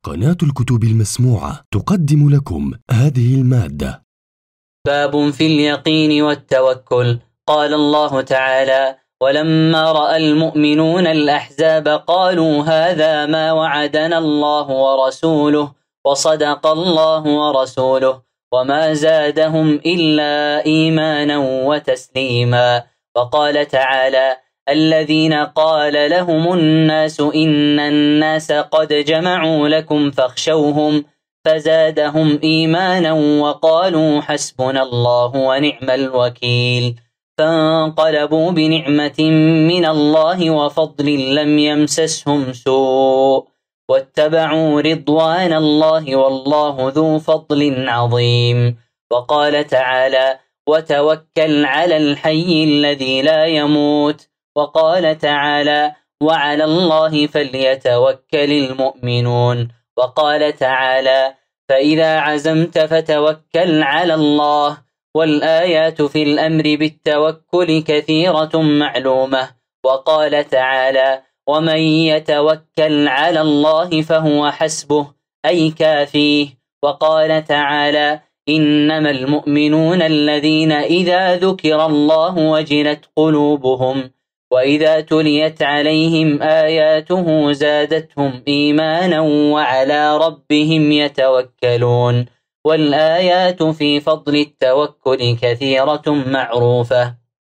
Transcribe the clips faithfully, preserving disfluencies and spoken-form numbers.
قناة الكتب المسموعة تقدم لكم هذه المادة. باب في اليقين والتوكل. قال الله تعالى: ولما رأى المؤمنون الأحزاب قالوا هذا ما وعدنا الله ورسوله وصدق الله ورسوله وما زادهم إلا إيمانا وتسليما. وقال تعالى: الذين قال لهم الناس إن الناس قد جمعوا لكم فاخشوهم فزادهم إيمانا وقالوا حسبنا الله ونعم الوكيل. فانقلبوا بنعمة من الله وفضل لم يمسسهم سوء واتبعوا رضوان الله والله ذو فضل عظيم. وقال تعالى: وتوكل على الحي الذي لا يموت. وقال تعالى: وعلى الله فليتوكل المؤمنون. وقال تعالى: فإذا عزمت فتوكل على الله. والآيات في الأمر بالتوكل كثيرة معلومة. وقال تعالى: ومن يتوكل على الله فهو حسبه أي كافيه. وقال تعالى: إنما المؤمنون الذين إذا ذكر الله وجلت قلوبهم وإذا تليت عليهم آياته زادتهم إيمانا وعلى ربهم يتوكلون. والآيات في فضل التوكل كثيرة معروفة.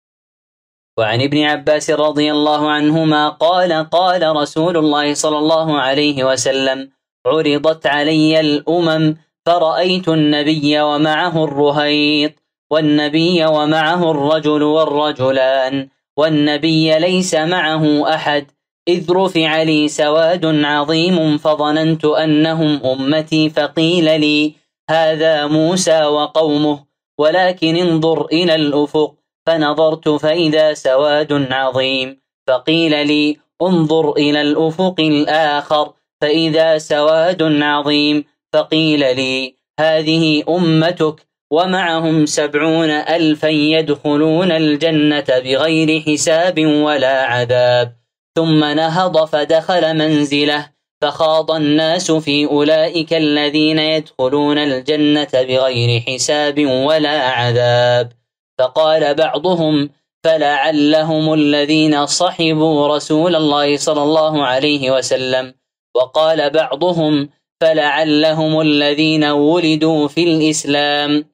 وعن ابن عباس رضي الله عنهما قال: قال رسول الله صلى الله عليه وسلم: عرضت علي الأمم فرأيت النبي ومعه الرهيط والنبي ومعه الرجل والرجلان والنبي ليس معه أحد، إذ رفع لي سواد عظيم فظننت أنهم أمتي فقيل لي: هذا موسى وقومه، ولكن انظر إلى الأفق. فنظرت فإذا سواد عظيم، فقيل لي: انظر إلى الأفق الآخر فإذا سواد عظيم، فقيل لي: هذه أمتك ومعهم سبعون ألفا يدخلون الجنة بغير حساب ولا عذاب. ثم نهض فدخل منزله، فخاض الناس في أولئك الذين يدخلون الجنة بغير حساب ولا عذاب. فقال بعضهم: فلعلهم الذين صحبوا رسول الله صلى الله عليه وسلم. وقال بعضهم: فلعلهم الذين ولدوا في الإسلام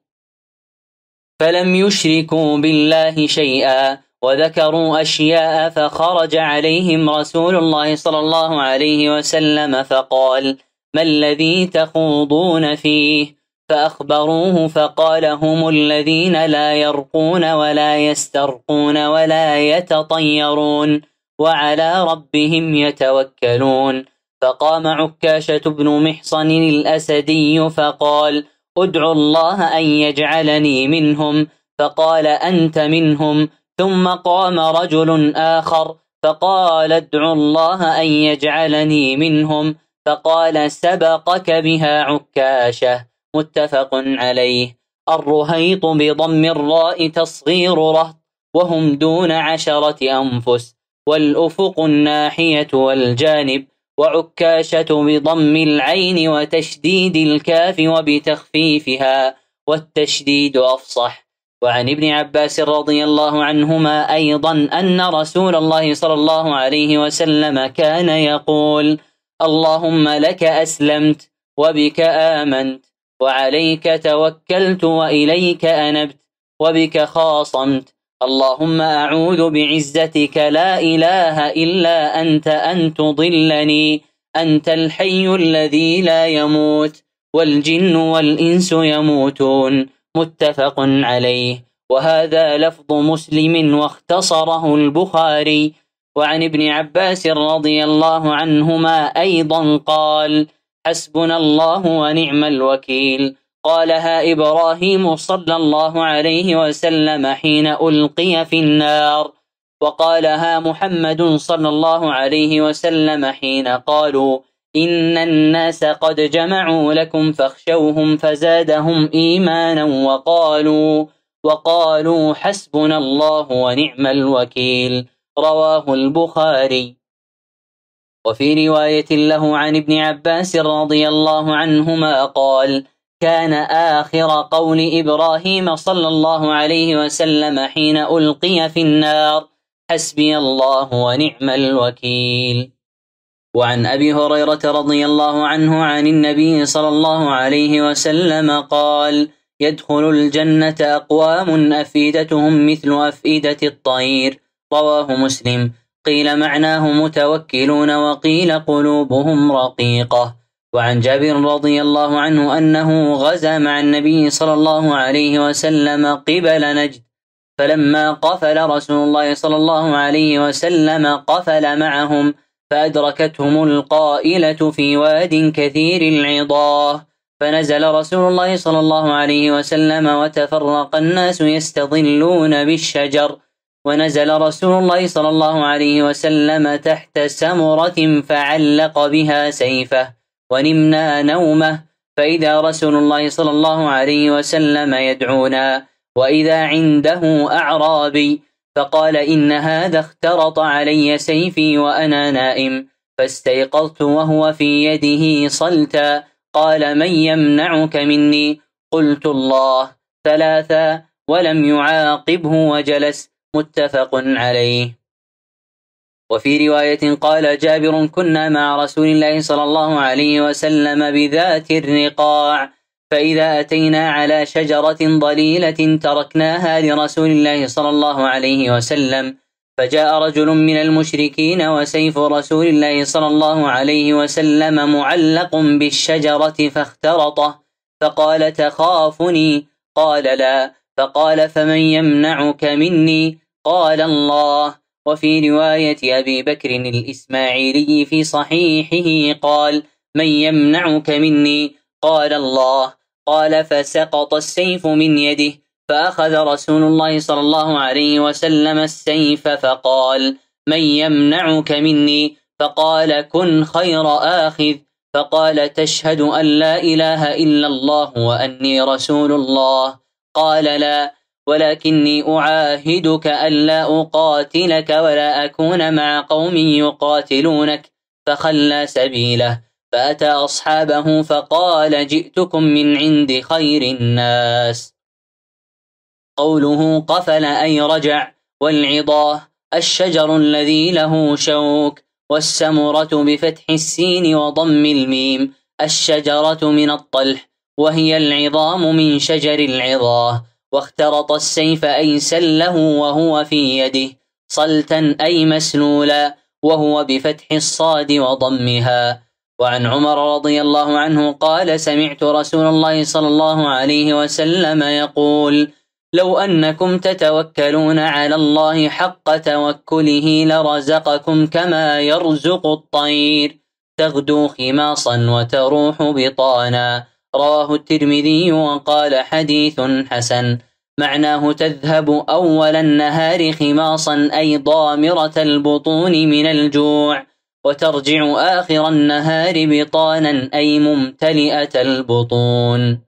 فلم يشركوا بالله شيئا. وذكروا أشياء، فخرج عليهم رسول الله صلى الله عليه وسلم فقال: ما الذي تخوضون فيه؟ فأخبروه فقال: هم الذين لا يرقون ولا يسترقون ولا يتطيرون وعلى ربهم يتوكلون. فقام عكاشة بن محصن الأسدي فقال: ادعوا الله أن يجعلني منهم. فقال: أنت منهم. ثم قام رجل آخر فقال: ادعوا الله أن يجعلني منهم. فقال: سبقك بها عكاشة. متفق عليه. الرهيط بضم الراء تصغير رهط، وهم دون عشرة أنفس، والأفق الناحية والجانب. وعكاشة بضم العين وتشديد الكاف وبتخفيفها، والتشديد أفصح. وعن ابن عباس رضي الله عنهما أيضا أن رسول الله صلى الله عليه وسلم كان يقول: اللهم لك أسلمت وبك آمنت وعليك توكلت وإليك أنبت وبك خاصمت. اللهم أعوذ بعزتك لا إله إلا أنت أن تضلني. أنت الحي الذي لا يموت، والجن والإنس يموتون. متفق عليه. وهذا لفظ مسلم واختصره البخاري. وعن ابن عباس رضي الله عنهما أيضا قال: حسبنا الله ونعم الوكيل. قالها إبراهيم صلى الله عليه وسلم حين ألقي في النار، وقالها محمد صلى الله عليه وسلم حين قالوا: إن الناس قد جمعوا لكم فاخشوهم فزادهم إيمانا وقالوا وقالوا حسبنا الله ونعم الوكيل. رواه البخاري. وفي رواية له عن ابن عباس رضي الله عنهما قال: كان آخر قول إبراهيم صلى الله عليه وسلم حين ألقي في النار: حسبي الله ونعم الوكيل. وعن أبي هريرة رضي الله عنه عن النبي صلى الله عليه وسلم قال: يدخل الجنة أقوام أفئدتهم مثل أفئدة الطير. رواه مسلم. قيل معناه متوكلون، وقيل قلوبهم رقيقة. وعن جابر رضي الله عنه أنه غزا مع النبي صلى الله عليه وسلم قبل نجد، فلما قفل رسول الله صلى الله عليه وسلم قفل معهم، فأدركتهم القائلة في واد كثير العضاه، فنزل رسول الله صلى الله عليه وسلم وتفرق الناس يستظلون بالشجر، ونزل رسول الله صلى الله عليه وسلم تحت سمرة فعلق بها سيفه، ونمنا نومه، فإذا رسول الله صلى الله عليه وسلم يدعونا، وإذا عنده أعرابي، فقال: إن هذا اخترط علي سيفي وأنا نائم، فاستيقظت وهو في يده صلتا، قال: من يمنعك مني؟ قلت: الله، ثلاثا، ولم يعاقبه وجلس. متفق عليه. وفي رواية قال جابر: كنا مع رسول الله صلى الله عليه وسلم بذات الرقاع، فإذا أتينا على شجرة ضليلة تركناها لرسول الله صلى الله عليه وسلم، فجاء رجل من المشركين وسيف رسول الله صلى الله عليه وسلم معلق بالشجرة فاخترطه، فقال: تخافني؟ قال: لا. فقال: فمن يمنعك مني؟ قال: الله. وفي رواية أبي بكر الإسماعيلي في صحيحه قال: من يمنعك مني؟ قال: الله. قال: فسقط السيف من يده، فأخذ رسول الله صلى الله عليه وسلم السيف فقال: من يمنعك مني؟ فقال: كن خير آخذ. فقال: تشهد أن لا إله إلا الله وأني رسول الله؟ قال: لا، ولكني أعاهدك ألا أقاتلك ولا أكون مع قوم يقاتلونك. فخلى سبيله، فأتى أصحابه فقال: جئتكم من عند خير الناس. قوله قفل أي رجع، والعضاه الشجر الذي له شوك، والسمرة بفتح السين وضم الميم، الشجرة من الطلح، وهي العظام من شجر العضاه. واخترط السيف أي سله وهو في يده، صلتا أي مسلولا، وهو بفتح الصاد وضمها. وعن عمر رضي الله عنه قال: سمعت رسول الله صلى الله عليه وسلم يقول: لو أنكم تتوكلون على الله حق توكله لرزقكم كما يرزق الطير، تغدو خماصا وتروح بطانا. رواه الترمذي وقال: حديث حسن. معناه تذهب أول النهار خماصا أي ضامرة البطون من الجوع، وترجع آخر النهار بطانا أي ممتلئة البطون.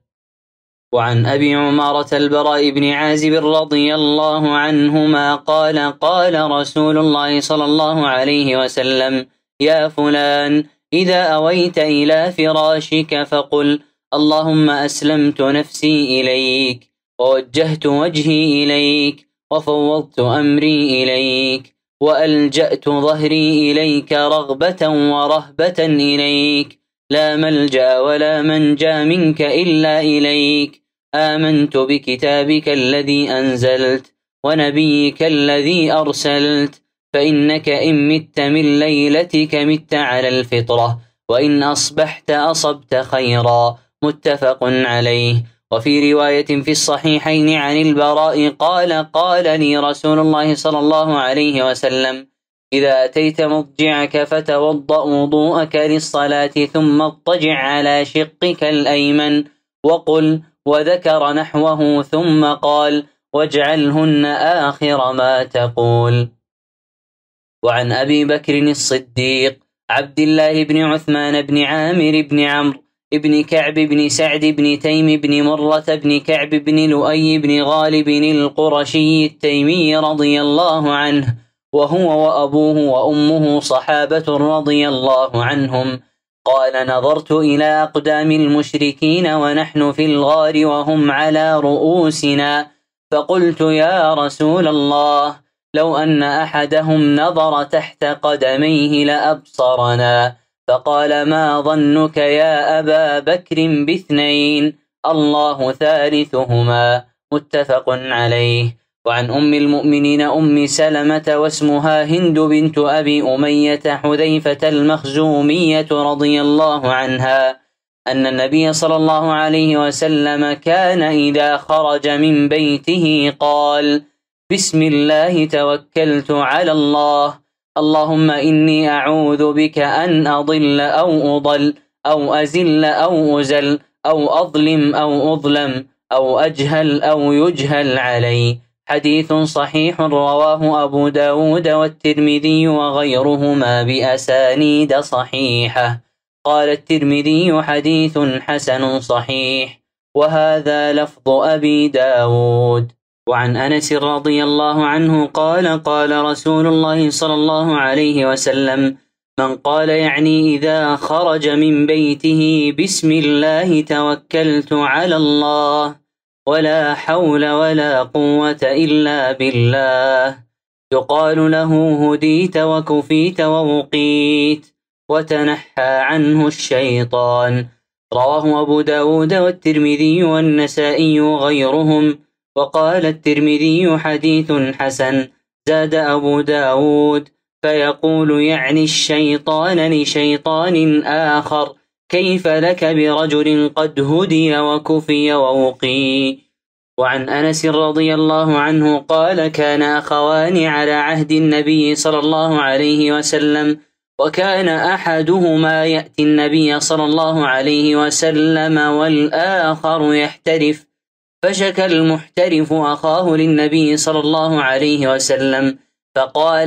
وعن أبي عمارة البراء بن عازب رضي الله عنهما قال: قال رسول الله صلى الله عليه وسلم: يا فلان، إذا أويت إلى فراشك فقل: اللهم أسلمت نفسي إليك، ووجهت وجهي إليك، وفوضت أمري إليك، وألجأت ظهري إليك رغبة ورهبة إليك، لا ملجأ ولا منجا منك إلا إليك، آمنت بكتابك الذي أنزلت ونبيك الذي أرسلت، فإنك إن مت من ليلتك مت على الفطرة، وإن أصبحت أصبت خيرا. متفق عليه. وفي رواية في الصحيحين عن البراء قال: قال لي رسول الله صلى الله عليه وسلم: إذا أتيت مضجعك فتوضأ وضوءك للصلاة، ثم اضطجع على شقك الأيمن، وقل، وذكر نحوه، ثم قال: واجعلهن آخر ما تقول. وعن أبي بكر الصديق عبد الله بن عثمان بن عامر بن عمرو ابن كعب بن سعد بن تيم بن مرة بن كعب بن لؤي بن غالب القرشي التيمي رضي الله عنه وهو وأبوه وأمه صحابة رضي الله عنهم. قال: نظرت إلى أقدام المشركين ونحن في الغار وهم على رؤوسنا، فقلت: يا رسول الله، لو أن أحدهم نظر تحت قدميه لأبصرنا. فقال: ما ظنك يا أبا بكر باثنين، الله ثالثهما. متفق عليه. وعن أم المؤمنين أم سلمة واسمها هند بنت أبي أمية حذيفة المخزومية رضي الله عنها أن النبي صلى الله عليه وسلم كان إذا خرج من بيته قال: بسم الله توكلت على الله، اللهم إني أعوذ بك أن أضل أو أضل أو أزل أو أزل أو أظلم أو أظلم أو أجهل أو يجهل علي. حديث صحيح رواه أبو داود والترمذي وغيرهما بأسانيد صحيحة. قال الترمذي: حديث حسن صحيح. وهذا لفظ أبي داود. وعن أنس رضي الله عنه قال: قال رسول الله صلى الله عليه وسلم: من قال يعني إذا خرج من بيته بسم الله توكلت على الله، ولا حول ولا قوة إلا بالله، يقال له: هديت وكفيت ووقيت وتنحى عنه الشيطان. رواه أبو داود والترمذي والنسائي وغيرهم. وقال الترمذي: حديث حسن. زاد أبو داود: فيقول يعني الشيطان لشيطان آخر: كيف لك برجل قد هدي وكفي ووقي. وعن أنس رضي الله عنه قال: كان أخوان على عهد النبي صلى الله عليه وسلم، وكان أحدهما يأتي النبي صلى الله عليه وسلم والآخر يحترف، فشكى المحترف أخاه للنبي صلى الله عليه وسلم، فقال: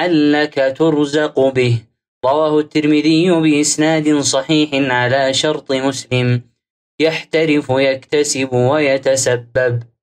لعلك ترزق به. رواه الترمذي بإسناد صحيح على شرط مسلم. يحترف يكتسب ويتسبب.